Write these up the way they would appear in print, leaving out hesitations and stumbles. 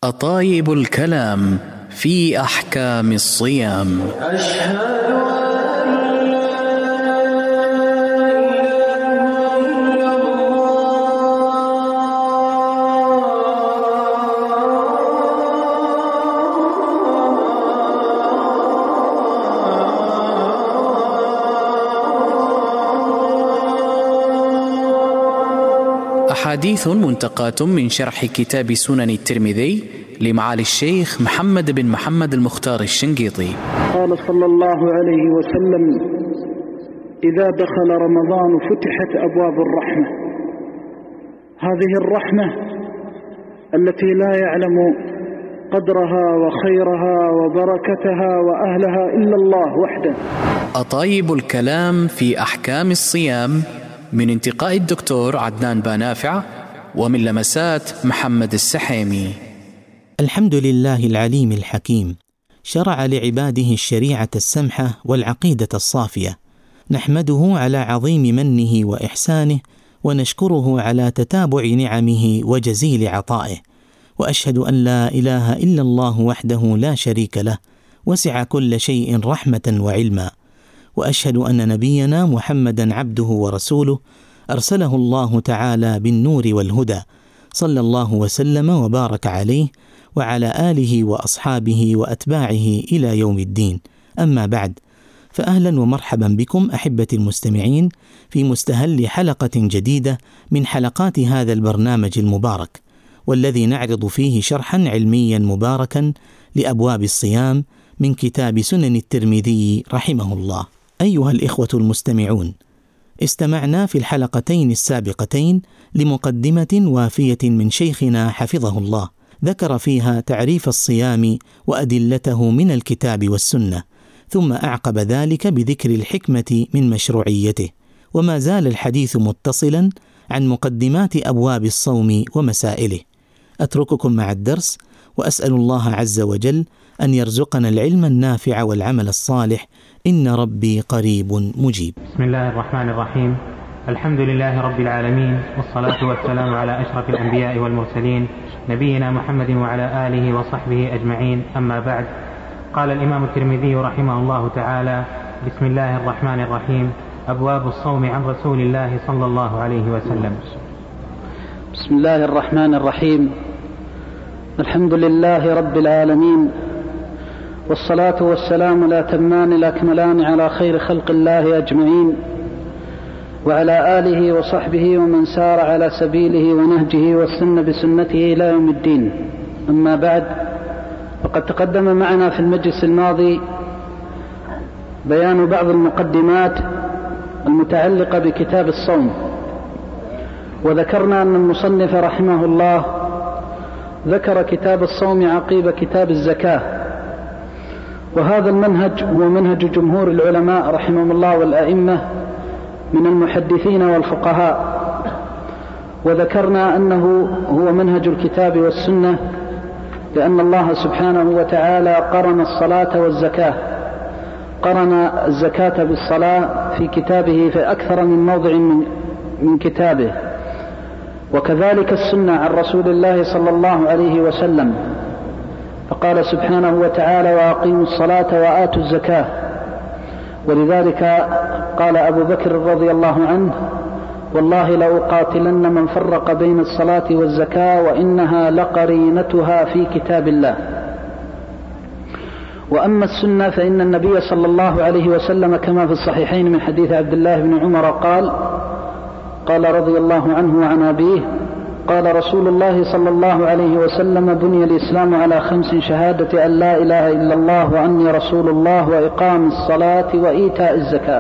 أطايب الكلام في أحكام الصيام. أشهد أحاديث منتقاة من شرح كتاب سنن الترمذي لمعالي الشيخ محمد بن محمد المختار الشنقيطي. قال صلى الله عليه وسلم: إذا دخل رمضان فتحت أبواب الرحمة. هذه الرحمة التي لا يعلم قدرها وخيرها وبركتها وأهلها إلا الله وحده. أطايب الكلام في أحكام الصيام، من انتقاء الدكتور عدنان بانافع، ومن لمسات محمد السحيمي. الحمد لله العليم الحكيم، شرع لعباده الشريعة السمحة والعقيدة الصافية، نحمده على عظيم منه وإحسانه، ونشكره على تتابع نعمه وجزيل عطائه، وأشهد أن لا إله إلا الله وحده لا شريك له، وسع كل شيء رحمة وعلما، وأشهد أن نبينا محمدا عبده ورسوله، أرسله الله تعالى بالنور والهدى، صلى الله وسلم وبارك عليه وعلى آله وأصحابه وأتباعه إلى يوم الدين. أما بعد، فأهلا ومرحبا بكم أحبتي المستمعين في مستهل حلقة جديدة من حلقات هذا البرنامج المبارك، والذي نعرض فيه شرحا علميا مباركا لأبواب الصيام من كتاب سنن الترمذي رحمه الله. أيها الإخوة المستمعون، استمعنا في الحلقتين السابقتين لمقدمة وافية من شيخنا حفظه الله، ذكر فيها تعريف الصيام وأدلته من الكتاب والسنة، ثم أعقب ذلك بذكر الحكمة من مشروعيته، وما زال الحديث متصلا عن مقدمات أبواب الصوم ومسائله. أترككم مع الدرس، وأسأل الله عز وجل أن يرزقنا العلم النافع والعمل الصالح، إن ربي قريب مجيب. بسم الله الرحمن الرحيم. الحمد لله رب العالمين، والصلاة والسلام على أشرف الأنبياء والمرسلين، نبينا محمد وعلى آله وصحبه أجمعين. أما بعد، قال الإمام الترمذي رحمه الله تعالى: بسم الله الرحمن الرحيم. أبواب الصوم عن رسول الله صلى الله عليه وسلم. بسم الله الرحمن الرحيم. الحمد لله رب العالمين، والصلاة والسلام الأتمان الأكملان على خير خلق الله أجمعين، وعلى آله وصحبه ومن سار على سبيله ونهجه واستنى بسنته إلى يوم الدين. أما بعد، فقد تقدم معنا في المجلس الماضي بيان بعض المقدمات المتعلقة بكتاب الصوم، وذكرنا أن المصنف رحمه الله ذكر كتاب الصوم عقيب كتاب الزكاة، وهذا المنهج هو منهج جمهور العلماء رحمهم الله والأئمة من المحدثين والفقهاء، وذكرنا أنه هو منهج الكتاب والسنة، لأن الله سبحانه وتعالى قرن الصلاة والزكاة، قرن الزكاة بالصلاة في كتابه في أكثر من موضع من كتابه، وكذلك السنة عن رسول الله صلى الله عليه وسلم، فقال سبحانه وتعالى: وأقيموا الصلاة وآتوا الزكاة. ولذلك قال أبو بكر رضي الله عنه: والله لأقاتلن من فرق بين الصلاة والزكاة، وإنها لقرينتها في كتاب الله. وأما السنة فإن النبي صلى الله عليه وسلم كما في الصحيحين من حديث عبد الله بن عمر قال رضي الله عنه وعن أبيه: قال رسول الله صلى الله عليه وسلم: بني الإسلام على 5: شهادة أن لا إله إلا الله وأني رسول الله، وإقام الصلاة وإيتاء الزكاة.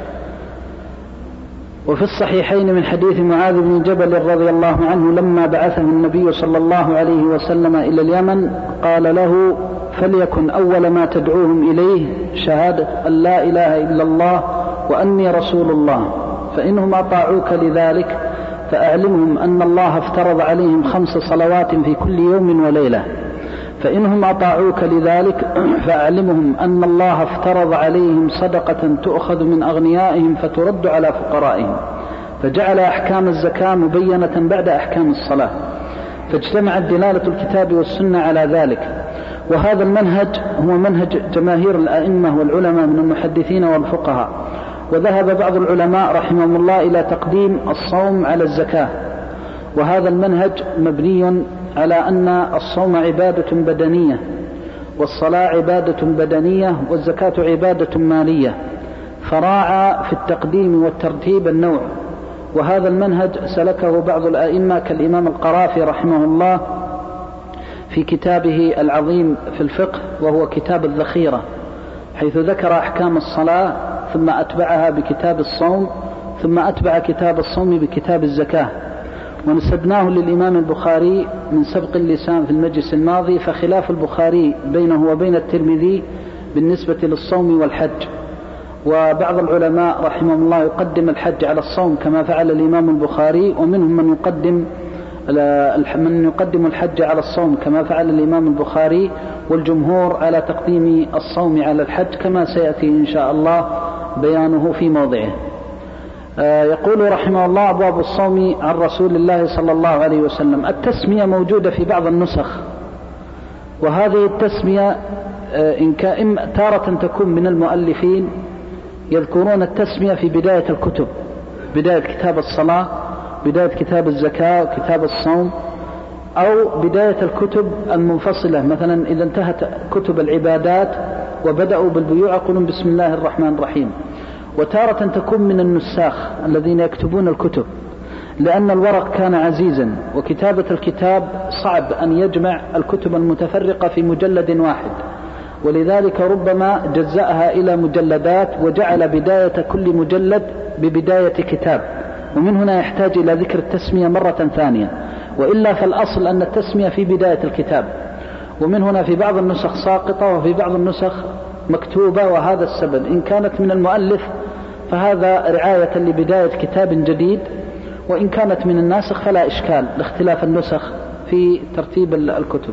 وفي الصحيحين من حديث معاذ بن جبل رضي الله عنه لما بعثه النبي صلى الله عليه وسلم إلى اليمن قال له: فليكن أول ما تدعوهم إليه شهادة أن لا إله إلا الله وأني رسول الله، فإنهم أطاعوك لذلك فأعلمهم أن الله افترض عليهم 5 صلوات في كل يوم وليلة، فإنهم أطاعوك لذلك فأعلمهم أن الله افترض عليهم صدقة تؤخذ من أغنيائهم فترد على فقرائهم، فجعل أحكام الزكاة مبينة بعد أحكام الصلاة، فاجتمعت دلالة الكتاب والسنة على ذلك. وهذا المنهج هو منهج جماهير الأئمة والعلماء من المحدثين والفقهاء. وذهب بعض العلماء رحمهم الله إلى تقديم الصوم على الزكاة، وهذا المنهج مبني على أن الصوم عبادة بدنية، والصلاة عبادة بدنية، والزكاة عبادة مالية، فراعى في التقديم والترتيب النوع. وهذا المنهج سلكه بعض الأئمة كالإمام القرافي رحمه الله في كتابه العظيم في الفقه، وهو كتاب الذخيرة، حيث ذكر أحكام الصلاة ثم أتبعها بكتاب الصوم، ثم أتبع كتاب الصوم بكتاب الزكاة. ونسبناه للإمام البخاري من سبق اللسان في المجلس الماضي، فخلاف البخاري بينه وبين الترمذي بالنسبة للصوم والحج. وبعض العلماء رحمهم الله يقدم الحج على الصوم كما فعل الإمام البخاري، ومنهم من يقدم الحج على الصوم كما فعل الإمام البخاري، والجمهور على تقديم الصوم على الحج كما سيأتي إن شاء الله بيانه في موضعه. يقول رحمه الله: أبواب الصوم عن رسول الله صلى الله عليه وسلم. التسمية موجودة في بعض النسخ، وهذه التسمية تارة تكون من المؤلفين يذكرون التسمية في بداية الكتب، بداية كتاب الصلاة، بداية كتاب الزكاة وكتاب الصوم، أو بداية الكتب المنفصلة، مثلا إذا انتهت كتب العبادات وبدأوا بالبيوع يقولون بسم الله الرحمن الرحيم. وتارة تكون من النساخ الذين يكتبون الكتب، لأن الورق كان عزيزا، وكتابة الكتاب صعب أن يجمع الكتب المتفرقة في مجلد واحد، ولذلك ربما جزأها إلى مجلدات وجعل بداية كل مجلد ببداية كتاب، ومن هنا يحتاج إلى ذكر التسمية مرة ثانية، وإلا فالأصل أن التسمية في بداية الكتاب. ومن هنا في بعض النسخ ساقطة وفي بعض النسخ مكتوبة، وهذا السبب. إن كانت من المؤلف فهذا رعاية لبداية كتاب جديد، وإن كانت من الناسخ فلا إشكال لاختلاف النسخ في ترتيب الكتب.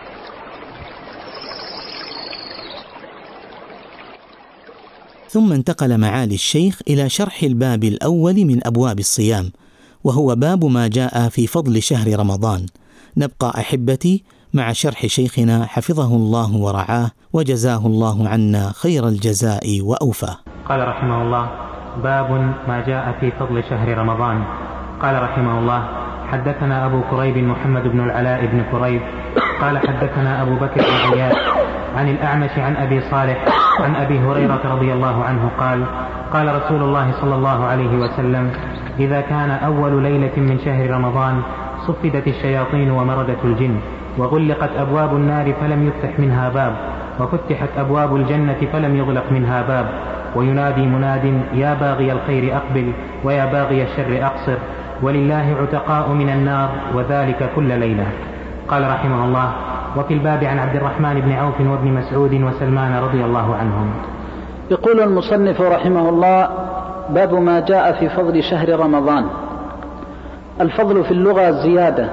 ثم انتقل معالي الشيخ إلى شرح الباب الأول من أبواب الصيام، وهو باب ما جاء في فضل شهر رمضان. نبقى أحبتي مع شرح شيخنا حفظه الله ورعاه وجزاه الله عنا خير الجزاء وأوفاه. قال رحمه الله: باب ما جاء في فضل شهر رمضان. قال رحمه الله: حدثنا أبو كريب محمد بن العلاء بن كريب قال حدثنا أبو بكر بن عياش عن الأعمش عن أبي صالح عن أبي هريرة رضي الله عنه قال: قال رسول الله صلى الله عليه وسلم: إذا كان أول ليلة من شهر رمضان صفدت الشياطين ومردت الجن، وغلقت أبواب النار فلم يفتح منها باب، وفتحت أبواب الجنة فلم يغلق منها باب، وينادي مناد: يا باغي الخير أقبل، ويا باغي الشر أقصر، ولله عتقاء من النار، وذلك كل ليلة. قال رحمه الله: وفي الباب عن عبد الرحمن بن عوف وابن مسعود وسلمان رضي الله عنهم. يقول المصنف رحمه الله: باب ما جاء في فضل شهر رمضان. الفضل في اللغة زيادة،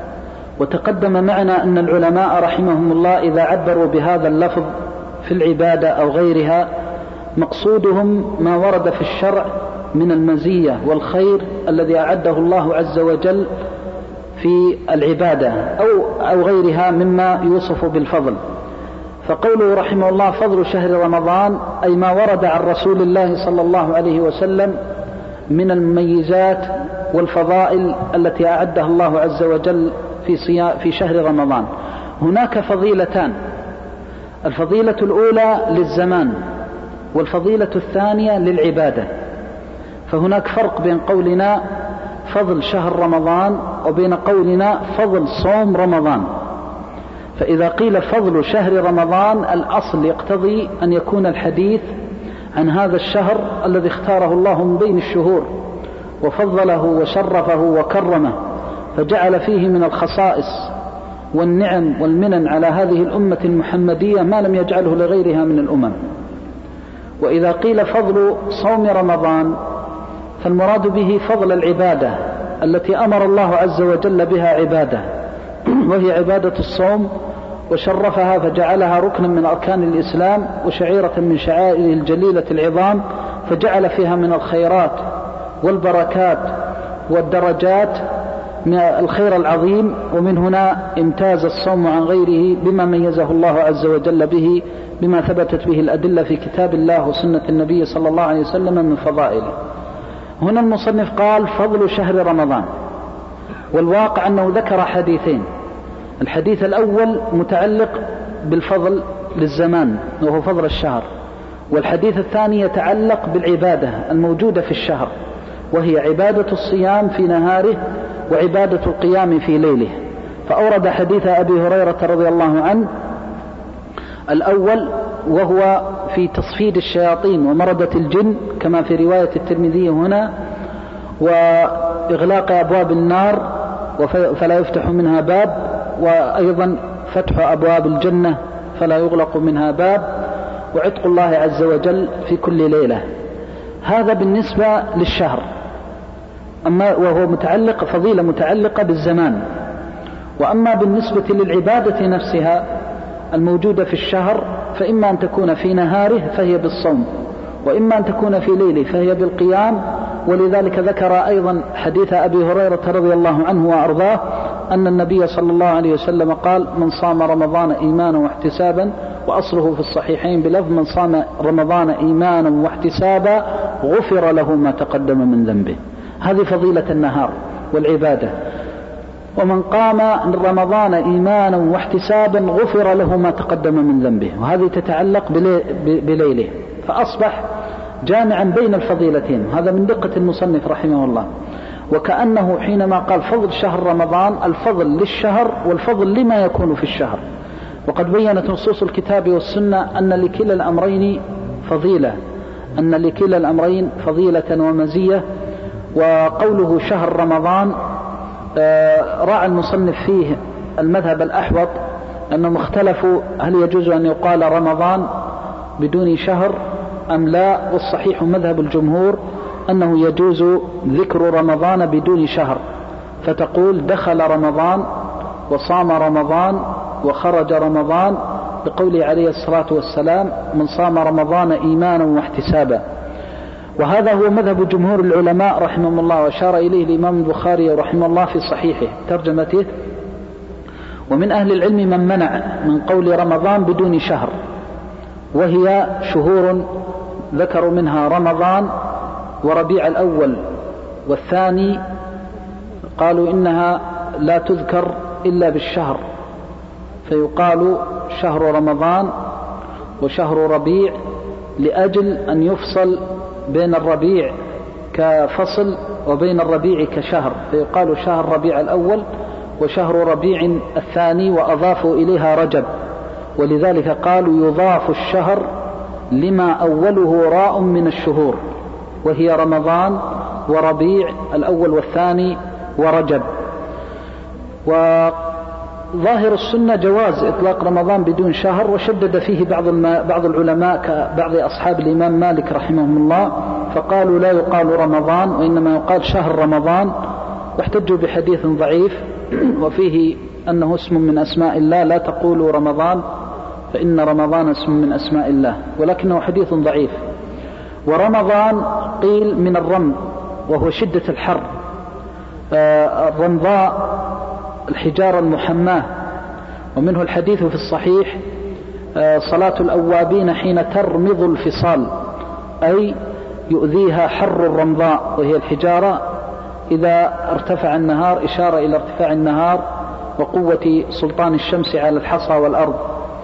وتقدم معنا أن العلماء رحمهم الله إذا عبروا بهذا اللفظ في العبادة أو غيرها مقصودهم ما ورد في الشرع من المزية والخير الذي أعده الله عز وجل في العبادة أو غيرها مما يوصف بالفضل. فقوله رحمه الله فضل شهر رمضان أي ما ورد عن رسول الله صلى الله عليه وسلم من المميزات والفضائل التي أعدها الله عز وجل في شهر رمضان. هناك فضيلتان: الفضيلة الأولى للزمان، والفضيلة الثانية للعبادة. فهناك فرق بين قولنا فضل شهر رمضان وبين قولنا فضل صوم رمضان. فإذا قيل فضل شهر رمضان الأصل يقتضي أن يكون الحديث عن هذا الشهر الذي اختاره الله من بين الشهور وفضله وشرفه وكرمه، فجعل فيه من الخصائص والنعم والمنن على هذه الأمة المحمدية ما لم يجعله لغيرها من الأمم. وإذا قيل فضل صوم رمضان فالمراد به فضل العبادة التي أمر الله عز وجل بها عبادة، وهي عبادة الصوم، وشرفها فجعلها ركنا من أركان الإسلام وشعيرة من شعائره الجليلة العظام، فجعل فيها من الخيرات والبركات والدرجات الخير العظيم. ومن هنا امتاز الصوم عن غيره بما ميزه الله عز وجل به، بما ثبتت به الأدلة في كتاب الله وسنة النبي صلى الله عليه وسلم من فضائله. هنا المصنف قال فضل شهر رمضان، والواقع أنه ذكر حديثين. الحديث الأول متعلق بالفضل للزمان وهو فضل الشهر، والحديث الثاني يتعلق بالعبادة الموجودة في الشهر، وهي عبادة الصيام في نهاره وعبادة القيام في ليله. فأورد حديث أبي هريرة رضي الله عنه الأول، وهو في تصفيد الشياطين ومردة الجن كما في رواية الترمذي هنا، وإغلاق أبواب النار فلا يفتح منها باب، وأيضا فتح أبواب الجنة فلا يغلق منها باب، وعتق الله عز وجل في كل ليلة. هذا بالنسبة للشهر، أما وهو متعلق فضيلة متعلقة بالزمان. وأما بالنسبة للعبادة نفسها الموجودة في الشهر، فإما أن تكون في نهاره فهي بالصوم، وإما أن تكون في ليله فهي بالقيام. ولذلك ذكر أيضا حديث أبي هريرة رضي الله عنه وأرضاه أن النبي صلى الله عليه وسلم قال: من صام رمضان إيمانا واحتسابا، وأصله في الصحيحين بلفظ: من صام رمضان إيمانا واحتسابا غفر له ما تقدم من ذنبه. هذه فضيلة النهار والعبادة. ومن قام رمضان إيمانا واحتسابا غفر له ما تقدم من ذنبه، وهذه تتعلق بليله، فأصبح جامعا بين الفضيلتين. هذا من دقة المصنف رحمه الله. وكأنه حينما قال فضل شهر رمضان، الفضل للشهر والفضل لما يكون في الشهر. وقد بينت نصوص الكتاب والسنة أن لكلا الأمرين فضيلة، أن لكلا الأمرين فضيلة ومزية. وقوله شهر رمضان راعى المصنف فيه المذهب الأحوط، أنهم اختلفوا هل يجوز أن يقال رمضان بدون شهر أم لا. والصحيح مذهب الجمهور أنه يجوز ذكر رمضان بدون شهر، فتقول دخل رمضان وصام رمضان وخرج رمضان، بقوله عليه الصلاة والسلام: من صام رمضان إيمانا واحتسابا. وهذا هو مذهب جمهور العلماء رحمهم الله، وأشار إليه الإمام البخاري رحمه الله في صحيحه ترجمته. ومن أهل العلم من منع من قول رمضان بدون شهر، وهي شهور ذكروا منها رمضان وربيع الأول والثاني، قالوا إنها لا تذكر إلا بالشهر، فيقال شهر رمضان وشهر ربيع، لأجل أن يفصل بين الربيع كفصل وبين الربيع كشهر، فيقال شهر ربيع الأول وشهر ربيع الثاني، وأضافوا إليها رجب. ولذلك قالوا يضاف الشهر لما أوله راء من الشهور، وهي رمضان وربيع الأول والثاني ورجب. وظاهر السنة جواز إطلاق رمضان بدون شهر، وشدد فيه بعض العلماء كبعض أصحاب الإمام مالك رحمهم الله، فقالوا لا يقال رمضان وإنما يقال شهر رمضان، واحتجوا بحديث ضعيف وفيه أنه اسم من أسماء الله: لا تقولوا رمضان فإن رمضان اسم من أسماء الله، ولكنه حديث ضعيف. ورمضان قيل من الرمض، وهو شدة الحر، الرمضاء الحجارة المحماة. ومنه الحديث في الصحيح: صلاة الأوابين حين ترمض الفصال، أي يؤذيها حر الرمضاء وهي الحجارة إذا ارتفع النهار، إشارة إلى ارتفاع النهار وقوة سلطان الشمس على الحصى والأرض.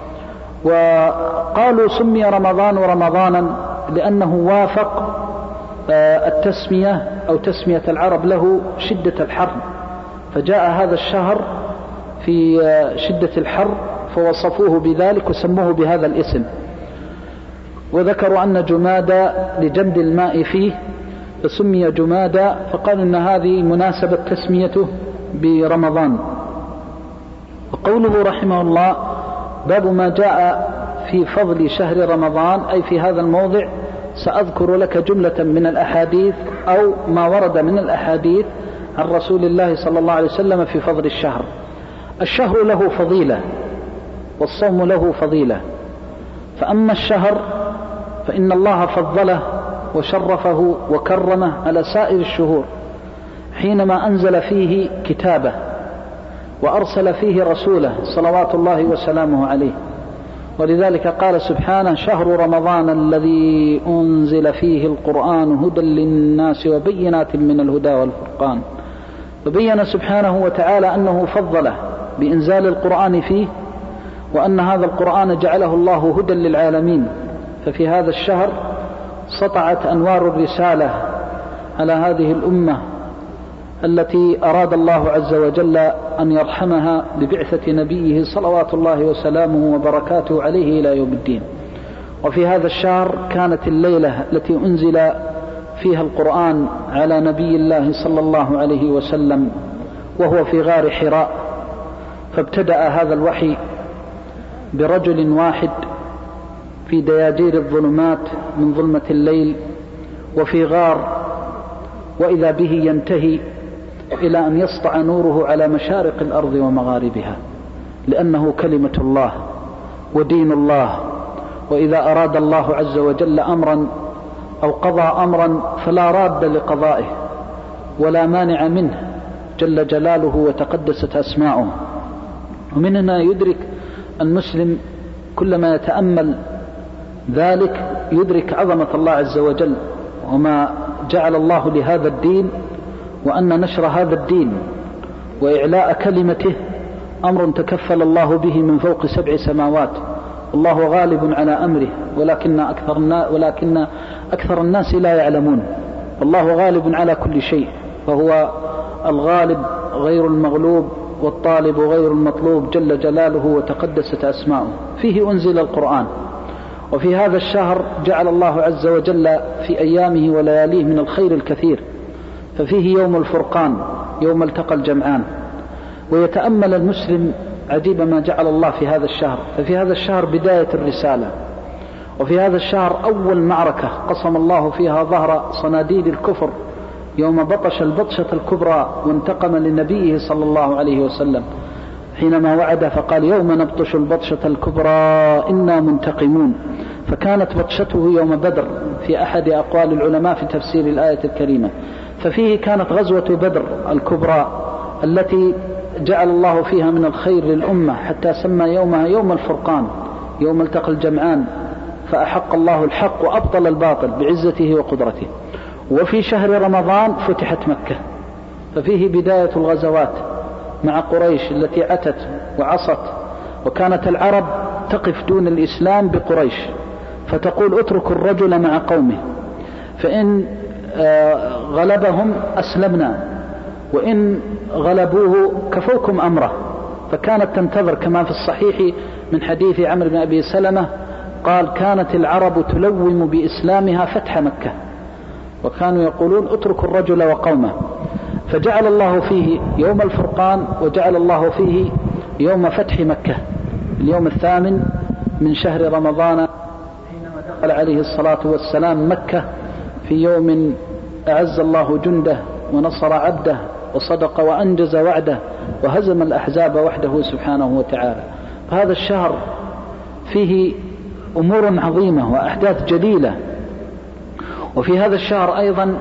وقالوا سمي رمضان رمضانا لأنه وافق التسمية أو تسمية العرب له شدة الحر، فجاء هذا الشهر في شدة الحر فوصفوه بذلك وسموه بهذا الاسم. وذكروا أن جمادى لجمد الماء فيه فسمي جمادى، فقالوا أن هذه مناسبة تسميته برمضان. وقوله رحمه الله: باب ما جاء في فضل شهر رمضان، أي في هذا الموضع سأذكر لك جملة من الأحاديث أو ما ورد من الأحاديث عن رسول الله صلى الله عليه وسلم في فضل الشهر. الشهر له فضيلة والصوم له فضيلة. فأما الشهر فإن الله فضله وشرفه وكرمه على سائر الشهور، حينما أنزل فيه كتابه وأرسل فيه رسوله صلوات الله وسلامه عليه. ولذلك قال سبحانه: شهر رمضان الذي أنزل فيه القرآن هدى للناس وبينات من الهدى والفرقان. فبين سبحانه وتعالى أنه فضله بإنزال القرآن فيه، وأن هذا القرآن جعله الله هدى للعالمين. ففي هذا الشهر سطعت أنوار الرسالة على هذه الأمة التي أراد الله عز وجل أن يرحمها ببعثة نبيه صلوات الله وسلامه وبركاته عليه إلى يوم الدين. وفي هذا الشهر كانت الليلة التي أنزل فيها القرآن على نبي الله صلى الله عليه وسلم وهو في غار حراء. فابتدأ هذا الوحي برجل واحد في دياجير الظلمات من ظلمة الليل وفي غار، وإذا به ينتهي إلى أن يسطع نوره على مشارق الأرض ومغاربها، لأنه كلمة الله ودين الله. وإذا أراد الله عز وجل أمرا أو قضى أمرا فلا راد لقضائه ولا مانع منه جل جلاله وتقدست أسماؤه. ومن هنا يدرك المسلم كلما يتأمل ذلك يدرك عظمة الله عز وجل وما جعل الله لهذا الدين، وأن نشر هذا الدين وإعلاء كلمته أمر تكفل الله به من فوق 7 سماوات. الله غالب على أمره ولكن أكثر الناس لا يعلمون. الله غالب على كل شيء، فهو الغالب غير المغلوب والطالب غير المطلوب جل جلاله وتقدست أسماؤه. فيه أنزل القرآن. وفي هذا الشهر جعل الله عز وجل في أيامه ولياليه من الخير الكثير. ففيه يوم الفرقان، يوم التقى الجمعان. ويتأمل المسلم عجيب ما جعل الله في هذا الشهر. ففي هذا الشهر بداية الرسالة، وفي هذا الشهر أول معركة قسم الله فيها ظهر صناديد الكفر يوم بطش البطشة الكبرى وانتقم لنبيه صلى الله عليه وسلم حينما وعد فقال: يوم نبطش البطشة الكبرى إنا منتقمون. فكانت بطشته يوم بدر في أحد أقوال العلماء في تفسير الآية الكريمة. ففيه كانت غزوة بدر الكبرى التي جعل الله فيها من الخير للأمة، حتى سمى يومها يوم الفرقان، يوم التقى الجمعان، فأحق الله الحق وأبطل الباطل بعزته وقدرته. وفي شهر رمضان فتحت مكة، ففيه بداية الغزوات مع قريش التي أتت وعصت. وكانت العرب تقف دون الإسلام بقريش فتقول: اتركوا الرجل مع قومه، فإن غلبهم أسلمنا وإن غلبوه كفوكم أمره. فكانت تنتظر كما في الصحيح من حديث عمرو بن أبي سلمة قال: كانت العرب تلوم بإسلامها فتح مكة، وكانوا يقولون: اتركوا الرجل وقومه. فجعل الله فيه يوم الفرقان، وجعل الله فيه يوم فتح مكة، اليوم 8 من شهر رمضان، حينما دخل عليه الصلاة والسلام مكة في يوم أعز الله جنده ونصر عبده وصدق وأنجز وعده وهزم الأحزاب وحده سبحانه وتعالى. هذا الشهر فيه أمور عظيمة وأحداث جليلة. وفي هذا الشهر أيضا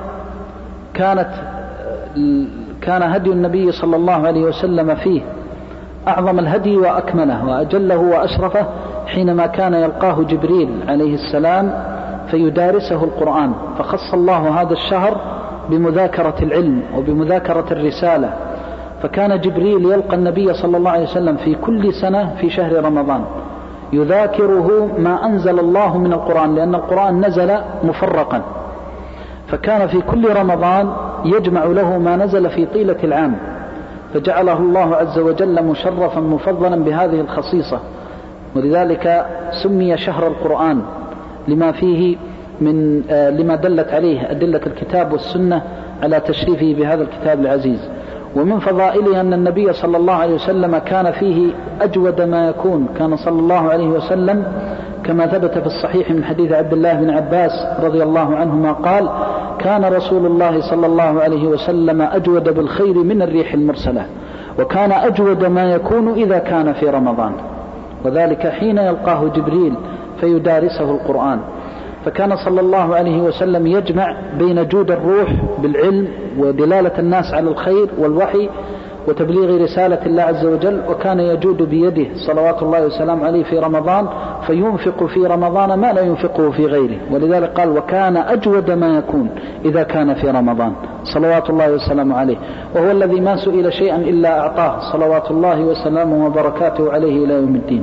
كان هدي النبي صلى الله عليه وسلم فيه أعظم الهدي وأكمله وأجله وأشرفه، حينما كان يلقاه جبريل عليه السلام فيدارسه القرآن. فخص الله هذا الشهر بمذاكرة العلم وبمذاكرة الرسالة. فكان جبريل يلقى النبي صلى الله عليه وسلم في كل سنة في شهر رمضان يذاكره ما أنزل الله من القرآن، لأن القرآن نزل مفرقا. فكان في كل رمضان يجمع له ما نزل في طيلة العام، فجعله الله عز وجل مشرفا مفضلا بهذه الخصيصة. ولذلك سمي شهر القرآن لما فيه من لما دلت عليه أدلة الكتاب والسنة على تشريفه بهذا الكتاب العزيز. ومن فضائله أن النبي صلى الله عليه وسلم كان فيه أجود ما يكون. كان صلى الله عليه وسلم كما ثبت في الصحيح من حديث عبد الله بن عباس رضي الله عنهما قال: كان رسول الله صلى الله عليه وسلم أجود بالخير من الريح المرسلة، وكان أجود ما يكون إذا كان في رمضان، وذلك حين يلقاه جبريل فيدارسه القرآن. فكان صلى الله عليه وسلم يجمع بين جود الروح بالعلم ودلالة الناس على الخير والوحي وتبليغ رسالة الله عز وجل، وكان يجود بيده صلوات الله وسلام عليه في رمضان، فينفق في رمضان ما لا ينفقه في غيره. ولذلك قال وكان أجود ما يكون إذا كان في رمضان صلوات الله وسلام عليه، وهو الذي ما سئل شيئا إلا أعطاه صلوات الله وسلامه وبركاته عليه إلى يوم الدين.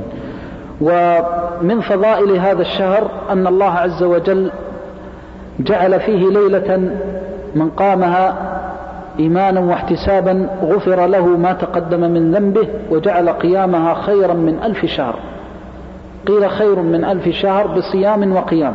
ومن فضائل هذا الشهر أن الله عز وجل جعل فيه ليلة من قامها إيمانا واحتسابا غفر له ما تقدم من ذنبه، وجعل قيامها خيرا من 1000 شهر، قيل خير من 1000 شهر بصيام وقيام.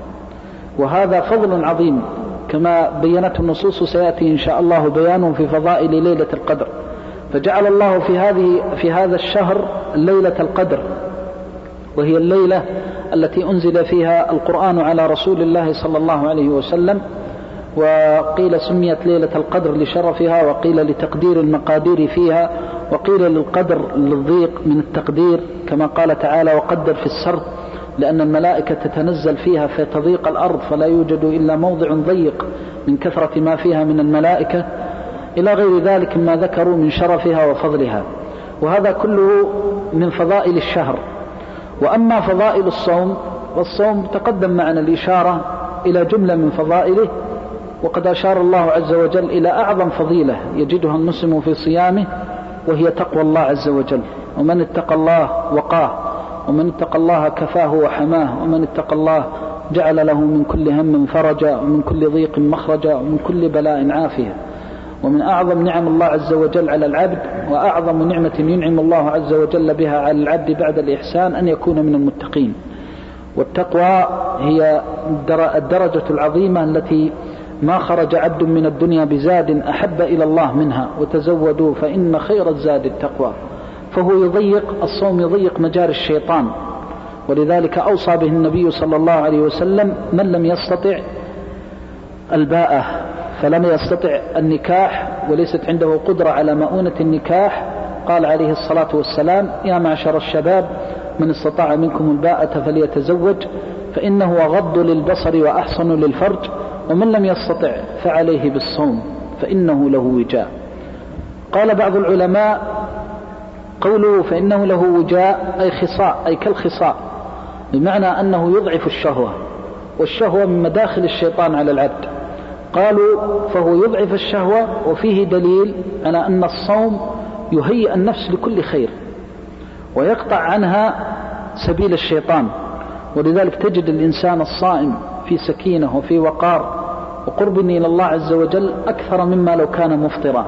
وهذا فضل عظيم كما بينته النصوص، سيأتي إن شاء الله بيانه في فضائل ليلة القدر. فجعل الله في هذا الشهر ليلة القدر، وهي الليلة التي أنزل فيها القرآن على رسول الله صلى الله عليه وسلم، وقيل سميت ليلة القدر لشرفها، وقيل لتقدير المقادير فيها، وقيل للقدر للضيق من التقدير كما قال تعالى وقدر في السرد، لأن الملائكة تتنزل فيها فتضيق الأرض فلا يوجد إلا موضع ضيق من كثرة ما فيها من الملائكة، إلى غير ذلك ما ذكروا من شرفها وفضلها. وهذا كله من فضائل الشهر. وأما فضائل الصوم، والصوم تقدم معنا الإشارة إلى جملة من فضائله، وقد أشار الله عز وجل إلى أعظم فضيلة يجدها المسلم في صيامه، وهي تقوى الله عز وجل. ومن اتقى الله وقاه، ومن اتقى الله كفاه وحماه، ومن اتقى الله جعل له من كل هم فرجا، ومن كل ضيق مخرجا، ومن كل بلاء عافية. ومن أعظم نعم الله عز وجل على العبد، وأعظم نعمة ينعم الله عز وجل بها على العبد بعد الإحسان، أن يكون من المتقين. والتقوى هي الدرجة العظيمة التي ما خرج عبد من الدنيا بزاد أحب إلى الله منها، وتزودوا فإن خير الزاد التقوى. فهو الصوم يضيق مجاري الشيطان، ولذلك أوصى به النبي صلى الله عليه وسلم من لم يستطع الباءة، فلم يستطع النكاح وليست عنده قدرة على مؤونة النكاح، قال عليه الصلاة والسلام يا معشر الشباب من استطاع منكم الباءة فليتزوج، فإنه أغض للبصر وأحصن للفرج، ومن لم يستطع فعليه بالصوم فإنه له وجاء. قال بعض العلماء قوله فإنه له وجاء أي خصاء، أي كالخصاء، بمعنى أنه يضعف الشهوة، والشهوة من مداخل الشيطان على العبد. قالوا فهو يضعف الشهوة، وفيه دليل على أن الصوم يهيئ النفس لكل خير ويقطع عنها سبيل الشيطان. ولذلك تجد الإنسان الصائم في سكينة وفي وقار وقرب إلى الله عز وجل أكثر مما لو كان مفطرا.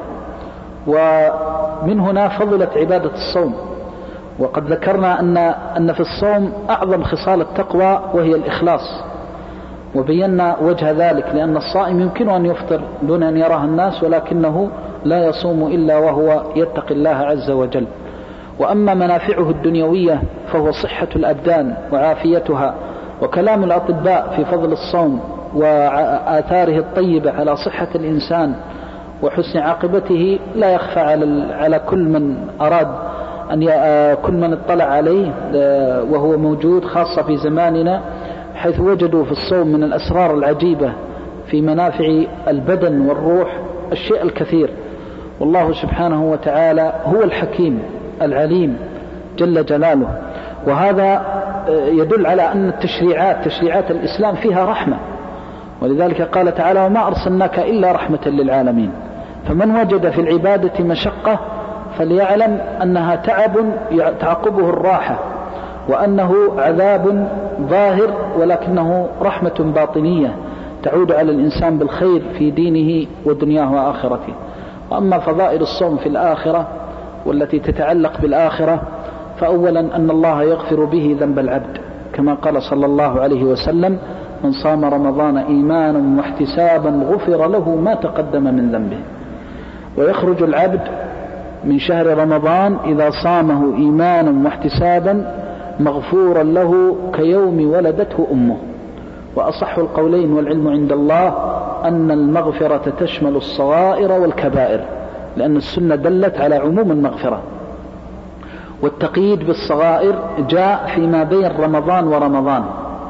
ومن هنا فضلت عبادة الصوم. وقد ذكرنا أن في الصوم أعظم خصال التقوى وهي الإخلاص، وبينا وجه ذلك، لأن الصائم يمكن أن يفطر دون أن يراه الناس، ولكنه لا يصوم إلا وهو يتقي الله عز وجل. وأما منافعه الدنيوية فهو صحة الأبدان وعافيتها، وكلام الأطباء في فضل الصوم وآثاره الطيبة على صحة الإنسان وحسن عاقبته لا يخفى على كل من أراد كل من اطلع عليه وهو موجود، خاصة في زماننا، حيث وجدوا في الصوم من الأسرار العجيبة في منافع البدن والروح الشيء الكثير. والله سبحانه وتعالى هو الحكيم العليم جل جلاله. وهذا يدل على أن تشريعات الإسلام فيها رحمة، ولذلك قال تعالى وما أرسلناك إلا رحمة للعالمين. فمن وجد في العبادة مشقة فليعلم أنها تعب تعقبه الراحة، وأنه عذاب ظاهر ولكنه رحمة باطنية تعود على الإنسان بالخير في دينه ودنياه وآخرته. وأما فضائل الصوم في الآخرة والتي تتعلق بالآخرة، فأولا أن الله يغفر به ذنب العبد، كما قال صلى الله عليه وسلم من صام رمضان إيمانا واحتسابا غفر له ما تقدم من ذنبه. ويخرج العبد من شهر رمضان إذا صامه إيمانا واحتسابا مغفورا له كيوم ولدته أمه. وأصح القولين والعلم عند الله أن المغفرة تشمل الصغائر والكبائر، لأن السنة دلت على عموم المغفرة. والتقييد بالصغائر جاء فيما بين رمضان ورمضان،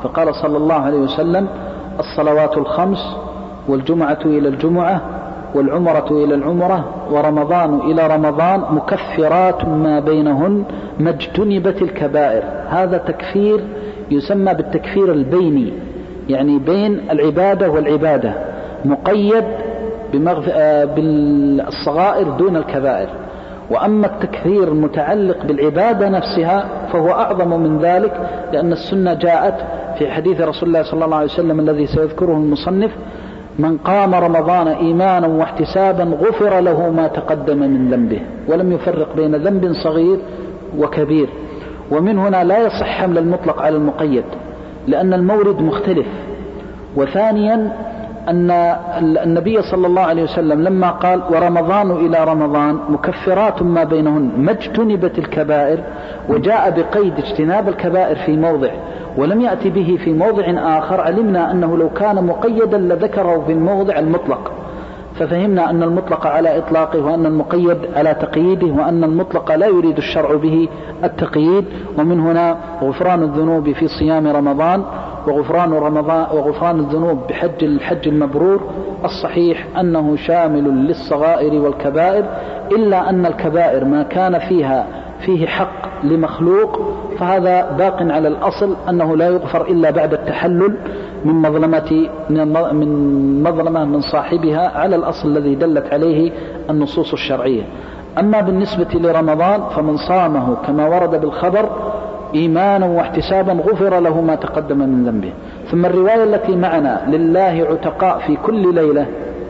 فقال صلى الله عليه وسلم: الصلوات الخمس، والجمعة إلى الجمعة، والعمرة إلى العمرة، ورمضان إلى رمضان مكفرات ما بينهن ما اجتنبت الكبائر. هذا تكفير يسمى بالتكفير البيني، يعني بين العبادة والعبادة، مقيد بالصغائر دون الكبائر. وأما التكفير المتعلق بالعبادة نفسها فهو أعظم من ذلك، لأن السنة جاءت في حديث رسول الله صلى الله عليه وسلم الذي سيذكره المصنف: من قام رمضان إيمانا واحتسابا غفر له ما تقدم من ذنبه، ولم يفرق بين ذنب صغير وكبير. ومن هنا لا يصح حمل المطلق على المقيد، لأن المورد مختلف. وثانيا أن النبي صلى الله عليه وسلم لما قال: ورمضان إلى رمضان مكفرات ما بينهن ما اجتنبت الكبائر، وجاء بقيد اجتناب الكبائر في موضع ولم يأتي به في موضع آخر، علمنا أنه لو كان مقيدا لذكره في الموضع المطلق، ففهمنا أن المطلق على إطلاقه، وأن المقيد على تقييده، وأن المطلق لا يريد الشرع به التقييد. ومن هنا غفران الذنوب في صيام رمضان، وغفران الذنوب بحج الحج المبرور. الصحيح أنه شامل للصغائر والكبائر، إلا أن الكبائر ما كان فيه حق لمخلوق فهذا باق على الأصل أنه لا يغفر إلا بعد التحلل من مظلمة من صاحبها، على الأصل الذي دلت عليه النصوص الشرعية. أما بالنسبة لرمضان فمن صامه كما ورد بالخبر إيمانا واحتسابا غفر له ما تقدم من ذنبه. ثم الرواية التي معنا: لله عتقاء في كل ليلة،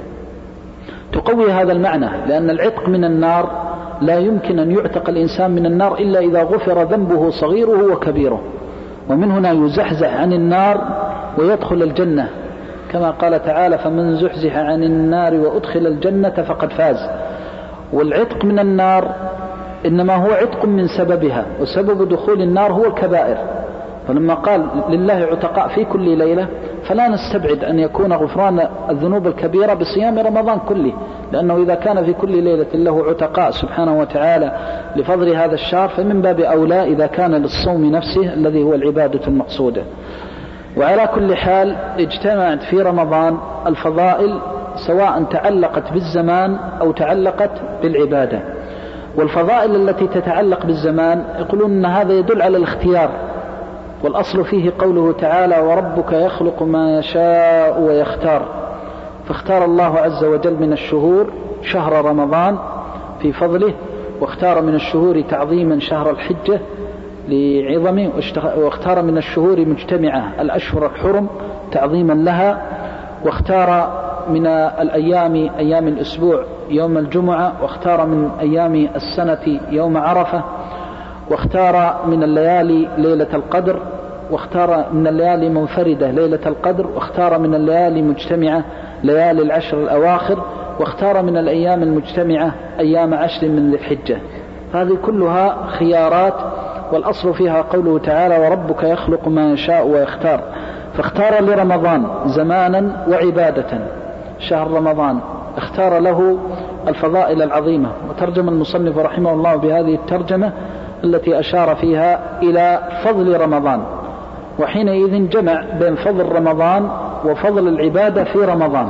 تقوي هذا المعنى، لأن العتق من النار لا يمكن أن يعتق الإنسان من النار إلا إذا غفر ذنبه صغيره وكبيره، ومن هنا يزحزح عن النار ويدخل الجنة، كما قال تعالى: فمن زحزح عن النار وأدخل الجنة فقد فاز. والعتق من النار إنما هو عتق من سببها، وسبب دخول النار هو الكبائر. فلما قال لله عتقاء في كل ليلة فلا نستبعد أن يكون غفران الذنوب الكبيرة بصيام رمضان كله، لأنه إذا كان في كل ليلة له عتقاء سبحانه وتعالى لفضل هذا الشهر، فمن باب أولى إذا كان للصوم نفسه الذي هو العبادة المقصودة. وعلى كل حال اجتمعت في رمضان الفضائل، سواء تعلقت بالزمان أو تعلقت بالعبادة. والفضائل التي تتعلق بالزمان يقولون أن هذا يدل على الاختيار، والأصل فيه قوله تعالى: وربك يخلق ما يشاء ويختار. فاختار الله عز وجل من الشهور شهر رمضان في فضله، واختار من الشهور تعظيما شهر الحجة لعظمه، واختار من الشهور مجتمعة الأشهر الحرم تعظيما لها، واختار من الأيام أيام الأسبوع يوم الجمعة، واختار من أيام السنة يوم عرفة، واختار من الليالي ليلة القدر، واختار من الليالي منفردة ليلة القدر، واختار من الليالي مجتمعة ليالي العشر الأواخر، واختار من الأيام المجتمعة أيام 10 من ذي الحجة. هذه كلها خيارات، والأصل فيها قوله تعالى: وربك يخلق ما يشاء ويختار. فاختار لرمضان زمانا وعبادة، شهر رمضان اختار له الفضائل العظيمة. وترجم المصنف رحمه الله بهذه الترجمة التي أشار فيها إلى فضل رمضان، وحينئذ جمع بين فضل رمضان وفضل العبادة في رمضان.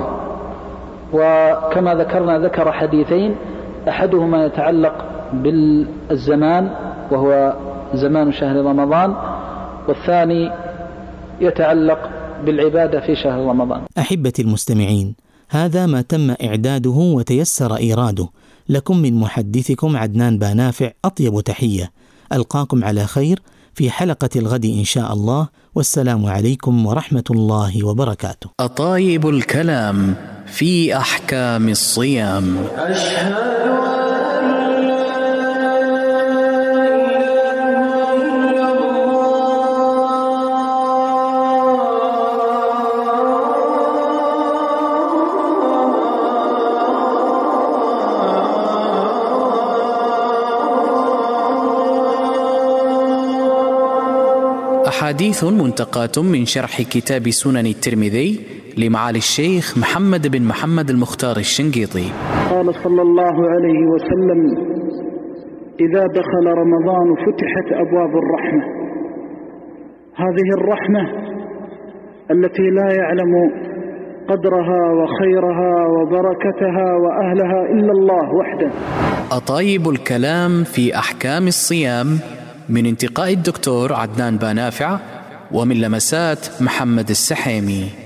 وكما ذكرنا ذكر حديثين، أحدهما يتعلق بالزمان وهو زمان شهر رمضان، والثاني يتعلق بالعبادة في شهر رمضان. أحبتي المستمعين، هذا ما تم إعداده وتيسر إيراده لكم من محدثكم عدنان بانافع. أطيب تحية، ألقاكم على خير في حلقة الغد إن شاء الله، والسلام عليكم ورحمة الله وبركاته. أطايب الكلام في أحكام الصيام. أحاديث منتقاة من شرح كتاب سنن الترمذي لمعالي الشيخ محمد بن محمد المختار الشنقيطي. قال صلى الله عليه وسلم: إذا دخل رمضان فتحت أبواب الرحمة. هذه الرحمة التي لا يعلم قدرها وخيرها وبركتها وأهلها إلا الله وحده. أطايب الكلام في أحكام الصيام من انتقاء الدكتور عدنان بانافع ومن لمسات محمد السحيمي.